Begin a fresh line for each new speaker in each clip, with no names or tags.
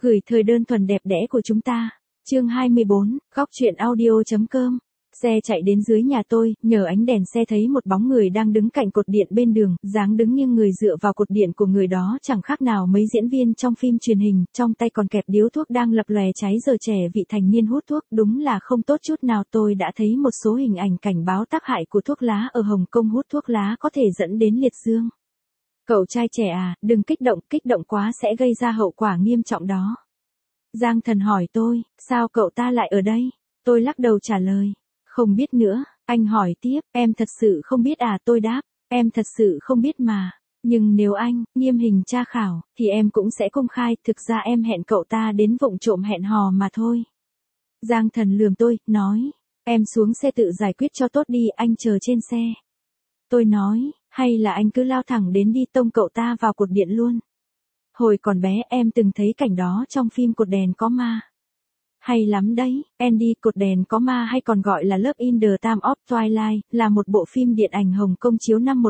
Gửi thời đơn thuần đẹp đẽ của chúng ta. Chương 24, góc truyện audio.com. Xe chạy đến dưới nhà tôi, nhờ ánh đèn xe thấy một bóng người đang đứng cạnh cột điện bên đường, dáng đứng nghiêng người dựa vào cột điện của người đó chẳng khác nào mấy diễn viên trong phim truyền hình, trong tay còn kẹp điếu thuốc đang lập lòe cháy giờ trẻ vị thành niên hút thuốc, đúng là không tốt chút nào. Tôi đã thấy một số hình ảnh cảnh báo tác hại của thuốc lá ở Hồng Kông, hút thuốc lá có thể dẫn đến liệt dương. Cậu trai trẻ à, đừng kích động quá sẽ gây ra hậu quả nghiêm trọng đó. Giang Thần hỏi tôi, sao cậu ta lại ở đây? Tôi lắc đầu trả lời, không biết nữa. Anh hỏi tiếp, em thật sự không biết à? Tôi đáp, em thật sự không biết mà. Nhưng nếu anh nghiêm hình tra khảo, thì em cũng sẽ công khai, thực ra em hẹn cậu ta đến vụng trộm hẹn hò mà thôi. Giang Thần lườm tôi, nói, em xuống xe tự giải quyết cho tốt đi, anh chờ trên xe. Tôi nói, hay là anh cứ lao thẳng đến đi tông cậu ta vào cột điện luôn. Hồi còn bé em từng thấy cảnh đó trong phim Cột đèn có ma. Hay lắm đấy, Andy, Cột đèn có ma hay còn gọi là Love in the Time of Twilight, là một bộ phim điện ảnh Hồng Kông chiếu năm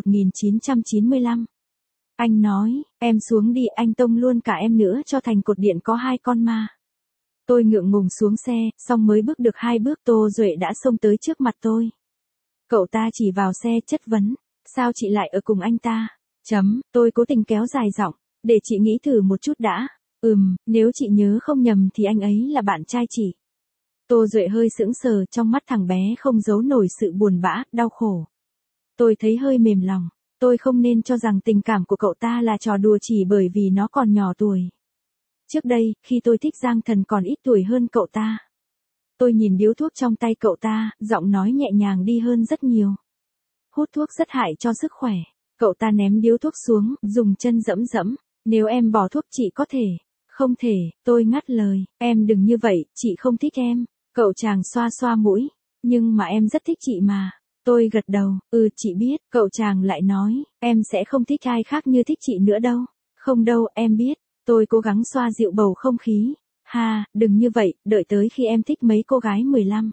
1995. Anh nói, em xuống đi, anh tông luôn cả em nữa cho thành cột điện có 2 con ma. Tôi ngượng ngùng xuống xe, xong mới bước được 2 bước Tô Duệ đã xông tới trước mặt tôi. Cậu ta chỉ vào xe chất vấn, sao chị lại ở cùng anh ta? Tôi cố tình kéo dài giọng, để chị nghĩ thử một chút đã. Nếu chị nhớ không nhầm thì anh ấy là bạn trai chị. Tô Duệ hơi sững sờ, trong mắt thằng bé không giấu nổi sự buồn bã, đau khổ. Tôi thấy hơi mềm lòng, tôi không nên cho rằng tình cảm của cậu ta là trò đùa chỉ bởi vì nó còn nhỏ tuổi. Trước đây, khi tôi thích Giang Thần còn ít tuổi hơn cậu ta. Tôi nhìn điếu thuốc trong tay cậu ta, giọng nói nhẹ nhàng đi hơn rất nhiều. Hút thuốc rất hại cho sức khỏe. Cậu ta ném điếu thuốc xuống, dùng chân dẫm dẫm. Nếu em bỏ thuốc chị có thể. Không thể, tôi ngắt lời, em đừng như vậy, chị không thích em. Cậu chàng xoa xoa mũi, nhưng mà em rất thích chị mà. Tôi gật đầu, chị biết. Cậu chàng lại nói, em sẽ không thích ai khác như thích chị nữa đâu. Không đâu, em biết. Tôi cố gắng xoa dịu bầu không khí. Ha, đừng như vậy, đợi tới khi em thích mấy cô gái 15,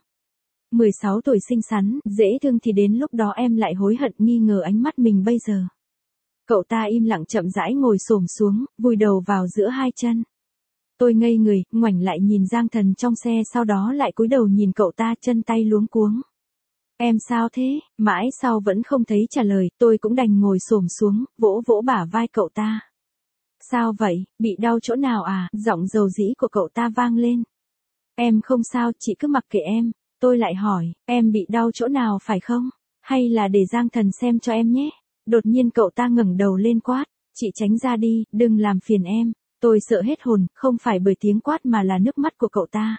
16 tuổi xinh xắn, dễ thương thì đến lúc đó em lại hối hận nghi ngờ ánh mắt mình bây giờ. Cậu ta im lặng chậm rãi ngồi xổm xuống, vùi đầu vào giữa 2 chân. Tôi ngây người, ngoảnh lại nhìn Giang Thần trong xe, sau đó lại cúi đầu nhìn cậu ta, chân tay luống cuống. Em sao thế? Mãi sau vẫn không thấy trả lời, tôi cũng đành ngồi xổm xuống, vỗ vỗ bả vai cậu ta. Sao vậy, bị đau chỗ nào à? Giọng dầu dĩ của cậu ta vang lên. Em không sao, chị cứ mặc kệ em. Tôi lại hỏi, em bị đau chỗ nào phải không? Hay là để Giang Thần xem cho em nhé? Đột nhiên cậu ta ngẩng đầu lên quát, chị tránh ra đi, đừng làm phiền em. Tôi sợ hết hồn, không phải bởi tiếng quát mà là nước mắt của cậu ta.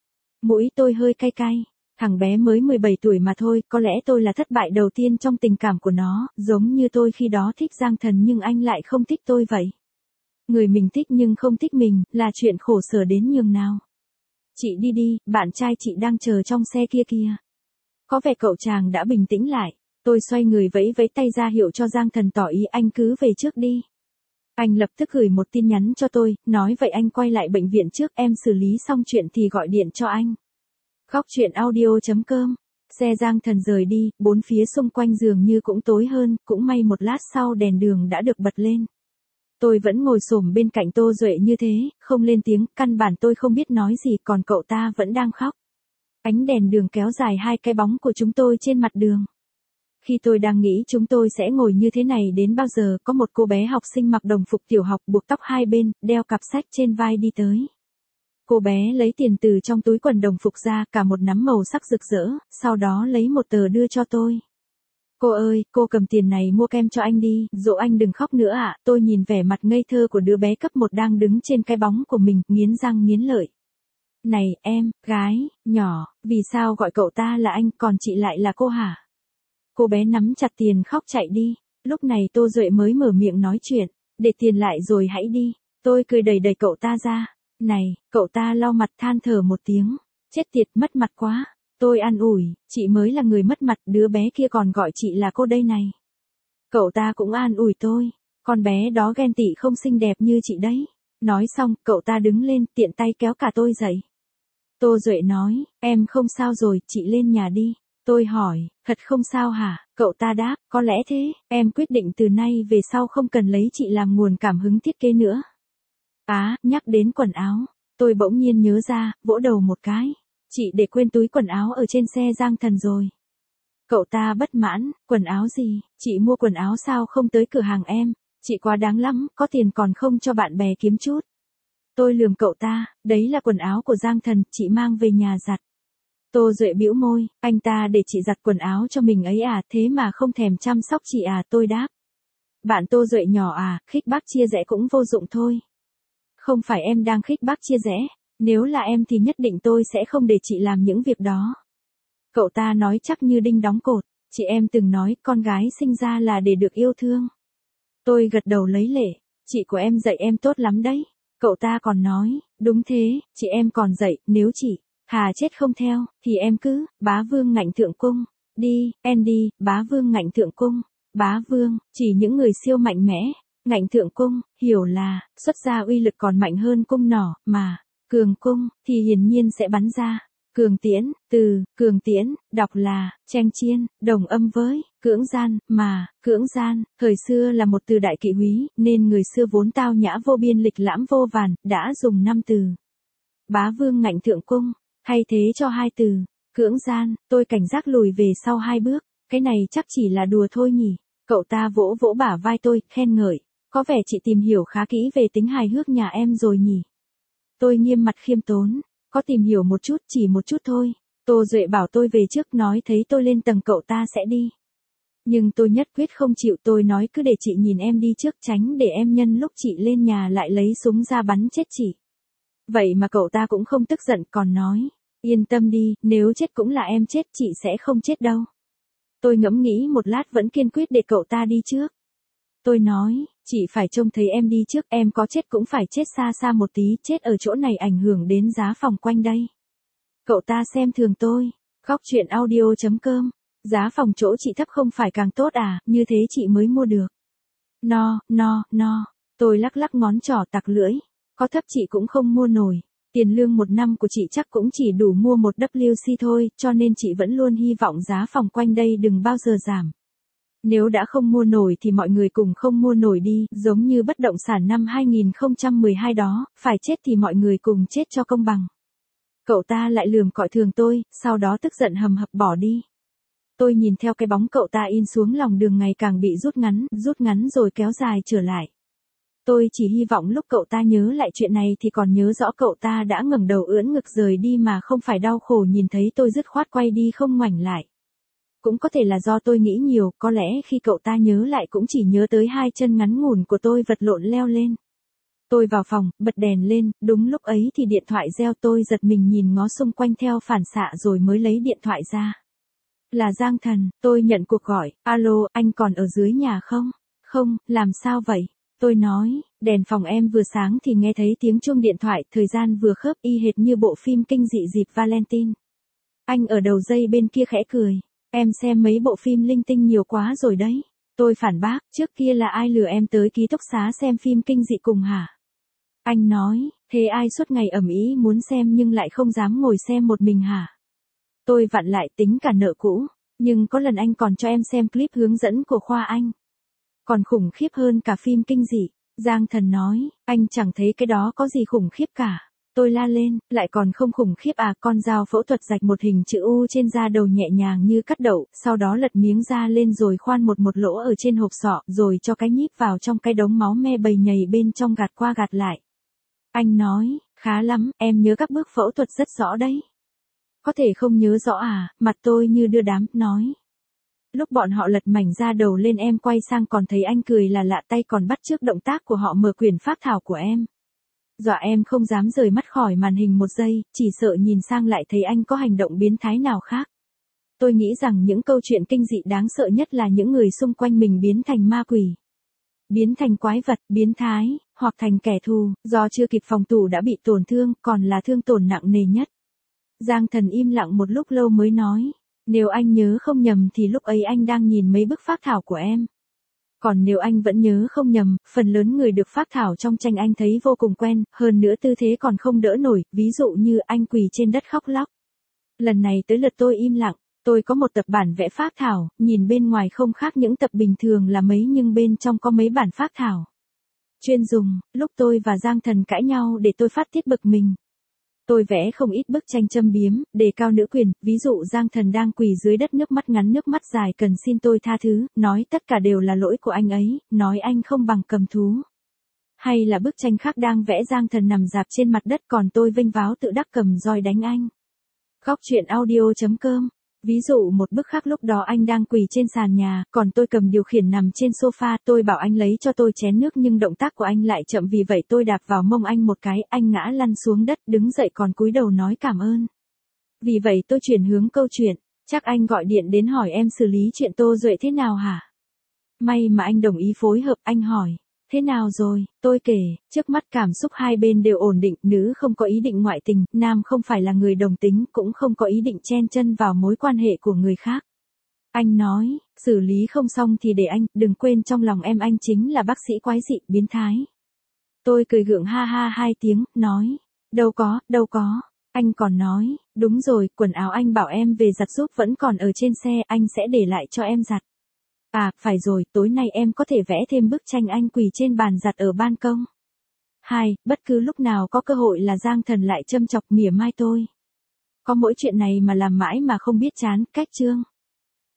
Mũi tôi hơi cay cay, thằng bé mới 17 tuổi mà thôi, có lẽ tôi là thất bại đầu tiên trong tình cảm của nó, giống như tôi khi đó thích Giang Thần nhưng anh lại không thích tôi vậy. Người mình thích nhưng không thích mình, là chuyện khổ sở đến nhường nào. Chị đi đi, bạn trai chị đang chờ trong xe kia kìa. Có vẻ cậu chàng đã bình tĩnh lại. Tôi xoay người vẫy vẫy tay ra hiệu cho Giang Thần tỏ ý anh cứ về trước đi. Anh lập tức gửi một tin nhắn cho tôi, nói vậy anh quay lại bệnh viện trước, em xử lý xong chuyện thì gọi điện cho anh. Góc truyện audio.com. Xe Giang Thần rời đi, bốn phía xung quanh dường như cũng tối hơn, cũng may một lát sau đèn đường đã được bật lên. Tôi vẫn ngồi xổm bên cạnh Tô Duệ như thế, không lên tiếng, căn bản tôi không biết nói gì, còn cậu ta vẫn đang khóc. Ánh đèn đường kéo dài 2 cái bóng của chúng tôi trên mặt đường. Khi tôi đang nghĩ chúng tôi sẽ ngồi như thế này đến bao giờ, có một cô bé học sinh mặc đồng phục tiểu học buộc tóc 2 bên, đeo cặp sách trên vai đi tới. Cô bé lấy tiền từ trong túi quần đồng phục ra, cả một nắm màu sắc rực rỡ, sau đó lấy một tờ đưa cho tôi. Cô ơi, cô cầm tiền này mua kem cho anh đi, dỗ anh đừng khóc nữa ạ. Tôi nhìn vẻ mặt ngây thơ của đứa bé cấp 1 đang đứng trên cái bóng của mình, nghiến răng nghiến lợi. Này, em, gái, nhỏ, vì sao gọi cậu ta là anh, còn chị lại là cô hả? Cô bé nắm chặt tiền khóc chạy đi. Lúc này Tô Duệ mới mở miệng nói chuyện, để tiền lại rồi hãy đi. Tôi cười đẩy đẩy cậu ta ra. Này, cậu ta lau mặt than thở một tiếng. Chết tiệt, mất mặt quá. Tôi an ủi, chị mới là người mất mặt, đứa bé kia còn gọi chị là cô đây này. Cậu ta cũng an ủi tôi, con bé đó ghen tị không xinh đẹp như chị đấy. Nói xong, cậu ta đứng lên, tiện tay kéo cả tôi dậy. Tô Duệ nói, em không sao rồi, chị lên nhà đi. Tôi hỏi, thật không sao hả? Cậu ta đáp, có lẽ thế, em quyết định từ nay về sau không cần lấy chị làm nguồn cảm hứng thiết kế nữa. Nhắc đến quần áo, Tôi bỗng nhiên nhớ ra, vỗ đầu một cái. Chị để quên túi quần áo ở trên xe Giang Thần rồi. Cậu ta bất mãn, quần áo gì, chị mua quần áo sao không tới cửa hàng em, chị quá đáng lắm, có tiền còn không cho bạn bè kiếm chút. Tôi lườm cậu ta, đấy là quần áo của Giang Thần, chị mang về nhà giặt. Tô Duệ bĩu môi, anh ta để chị giặt quần áo cho mình ấy à, thế mà không thèm chăm sóc chị à, tôi đáp. Bạn Tô Duệ nhỏ à, khích bác chia rẽ cũng vô dụng thôi. Không phải em đang khích bác chia rẽ, nếu là em thì nhất định tôi sẽ không để chị làm những việc đó. Cậu ta nói chắc như đinh đóng cột, chị em từng nói con gái sinh ra là để được yêu thương. Tôi gật đầu lấy lệ, chị của em dạy em tốt lắm đấy. Cậu ta còn nói, đúng thế, chị em còn dạy, nếu chị, Hà chết không theo, thì em cứ, bá vương ngạnh thượng cung. Đi, Andy, bá vương ngạnh thượng cung. Bá vương, chỉ những người siêu mạnh mẽ. Ngạnh thượng cung, hiểu là, xuất ra uy lực còn mạnh hơn cung nỏ, mà, cường cung, thì hiển nhiên sẽ bắn ra. Cường tiễn, từ, cường tiễn, đọc là, tranh chiên, đồng âm với, cưỡng gian, mà, cưỡng gian, thời xưa là một từ đại kỵ húy, nên người xưa vốn tao nhã vô biên lịch lãm vô vàn, đã dùng 5 từ. Bá vương ngạnh thượng cung, thay thế cho 2 từ, cưỡng gian, tôi cảnh giác lùi về sau 2 bước, cái này chắc chỉ là đùa thôi nhỉ. Cậu ta vỗ vỗ bả vai tôi, khen ngợi, có vẻ chị tìm hiểu khá kỹ về tính hài hước nhà em rồi nhỉ. Tôi nghiêm mặt khiêm tốn. Có tìm hiểu một chút, chỉ một chút thôi. Tô Duệ bảo tôi về trước, nói thấy tôi lên tầng cậu ta sẽ đi. Nhưng tôi nhất quyết không chịu, tôi nói cứ để chị nhìn em đi trước, tránh để em nhân lúc chị lên nhà lại lấy súng ra bắn chết chị. Vậy mà cậu ta cũng không tức giận, còn nói, yên tâm đi, nếu chết cũng là em chết, chị sẽ không chết đâu. Tôi ngẫm nghĩ một lát vẫn kiên quyết để cậu ta đi trước. Tôi nói, chị phải trông thấy em đi trước, em có chết cũng phải chết xa xa một tí, chết ở chỗ này ảnh hưởng đến giá phòng quanh đây. Cậu ta xem thường tôi, góc chuyện audio.com, giá phòng chỗ chị thấp không phải càng tốt à, như thế chị mới mua được. No, tôi lắc lắc ngón trỏ tặc lưỡi, có thấp chị cũng không mua nổi, tiền lương một năm của chị chắc cũng chỉ đủ mua một WC thôi, cho nên chị vẫn luôn hy vọng giá phòng quanh đây đừng bao giờ giảm. Nếu đã không mua nổi thì mọi người cùng không mua nổi đi, giống như bất động sản năm 2012 đó, phải chết thì mọi người cùng chết cho công bằng. Cậu ta lại lườm cọi thường tôi, sau đó tức giận hầm hập bỏ đi. Tôi nhìn theo cái bóng cậu ta in xuống lòng đường ngày càng bị rút ngắn rồi kéo dài trở lại. Tôi chỉ hy vọng lúc cậu ta nhớ lại chuyện này thì còn nhớ rõ cậu ta đã ngẩng đầu ưỡn ngực rời đi mà không phải đau khổ nhìn thấy tôi dứt khoát quay đi không ngoảnh lại. Cũng có thể là do tôi nghĩ nhiều, có lẽ khi cậu ta nhớ lại cũng chỉ nhớ tới 2 chân ngắn ngủn của tôi vật lộn leo lên. Tôi vào phòng, bật đèn lên, đúng lúc ấy thì điện thoại reo, tôi giật mình nhìn ngó xung quanh theo phản xạ rồi mới lấy điện thoại ra. Là Giang Thần, tôi nhận cuộc gọi, alo, anh còn ở dưới nhà không? Không, làm sao vậy? Tôi nói, đèn phòng em vừa sáng thì nghe thấy tiếng chuông điện thoại, thời gian vừa khớp y hệt như bộ phim kinh dị dịp Valentine. Anh ở đầu dây bên kia khẽ cười. Em xem mấy bộ phim linh tinh nhiều quá rồi đấy. Tôi phản bác, trước kia là ai lừa em tới ký túc xá xem phim kinh dị cùng hả? Anh nói, thế ai suốt ngày ầm ĩ muốn xem nhưng lại không dám ngồi xem một mình hả? Tôi vặn lại tính cả nợ cũ, nhưng có lần anh còn cho em xem clip hướng dẫn của khoa anh. Còn khủng khiếp hơn cả phim kinh dị. Giang Thần nói, anh chẳng thấy cái đó có gì khủng khiếp cả. Tôi la lên, lại còn không khủng khiếp à, con dao phẫu thuật rạch một hình chữ U trên da đầu nhẹ nhàng như cắt đậu, sau đó lật miếng da lên rồi khoan một lỗ ở trên hộp sọ, rồi cho cái nhíp vào trong cái đống máu me bầy nhầy bên trong gạt qua gạt lại. Anh nói, khá lắm, em nhớ các bước phẫu thuật rất rõ đấy. Có thể không nhớ rõ à, mặt tôi như đưa đám, nói. Lúc bọn họ lật mảnh da đầu lên em quay sang còn thấy anh cười là lạ, tay còn bắt chước động tác của họ mở quyển phác thảo của em. Dọa em không dám rời mắt khỏi màn hình một giây, chỉ sợ nhìn sang lại thấy anh có hành động biến thái nào khác. Tôi nghĩ rằng những câu chuyện kinh dị đáng sợ nhất là những người xung quanh mình biến thành ma quỷ, biến thành quái vật, biến thái, hoặc thành kẻ thù, do chưa kịp phòng thủ đã bị tổn thương, còn là thương tổn nặng nề nhất. Giang Thần im lặng một lúc lâu mới nói, nếu anh nhớ không nhầm thì lúc ấy anh đang nhìn mấy bức phác thảo của em. Còn nếu anh vẫn nhớ không nhầm, phần lớn người được phác thảo trong tranh anh thấy vô cùng quen, hơn nữa tư thế còn không đỡ nổi, ví dụ như anh quỳ trên đất khóc lóc. Lần này tới lượt tôi im lặng, tôi có một tập bản vẽ phác thảo, nhìn bên ngoài không khác những tập bình thường là mấy nhưng bên trong có mấy bản phác thảo chuyên dùng, lúc tôi và Giang Thần cãi nhau để tôi phát tiết bực mình, Tôi vẽ không ít bức tranh châm biếm, đề cao nữ quyền, ví dụ Giang Thần đang quỳ dưới đất nước mắt ngắn nước mắt dài cần xin tôi tha thứ, nói tất cả đều là lỗi của anh ấy, nói anh không bằng cầm thú. Hay là bức tranh khác đang vẽ Giang Thần nằm rạp trên mặt đất còn tôi vênh váo tự đắc cầm roi đánh anh. Góc truyện audio.com. Ví dụ một bức khác lúc đó anh đang quỳ trên sàn nhà, còn tôi cầm điều khiển nằm trên sofa, tôi bảo anh lấy cho tôi chén nước nhưng động tác của anh lại chậm vì vậy tôi đạp vào mông anh một cái, anh ngã lăn xuống đất, đứng dậy còn cúi đầu nói cảm ơn. Vì vậy tôi chuyển hướng câu chuyện, chắc anh gọi điện đến hỏi em xử lý chuyện Tô Duệ thế nào hả? May mà anh đồng ý phối hợp, anh hỏi. Thế nào rồi, tôi kể, trước mắt cảm xúc hai bên đều ổn định, nữ không có ý định ngoại tình, nam không phải là người đồng tính, cũng không có ý định chen chân vào mối quan hệ của người khác. Anh nói, xử lý không xong thì để anh, đừng quên trong lòng em anh chính là bác sĩ quái dị, biến thái. Tôi cười gượng ha ha hai tiếng, nói, đâu có. Anh còn nói, đúng rồi, quần áo anh bảo em về giặt giúp vẫn còn ở trên xe, anh sẽ để lại cho em giặt. À, phải rồi, tối nay em có thể vẽ thêm bức tranh anh quỳ trên bàn giặt ở ban công. 2. Bất cứ lúc nào có cơ hội là Giang Thần lại châm chọc mỉa mai tôi. Có mỗi chuyện này mà làm mãi mà không biết chán, cách chương.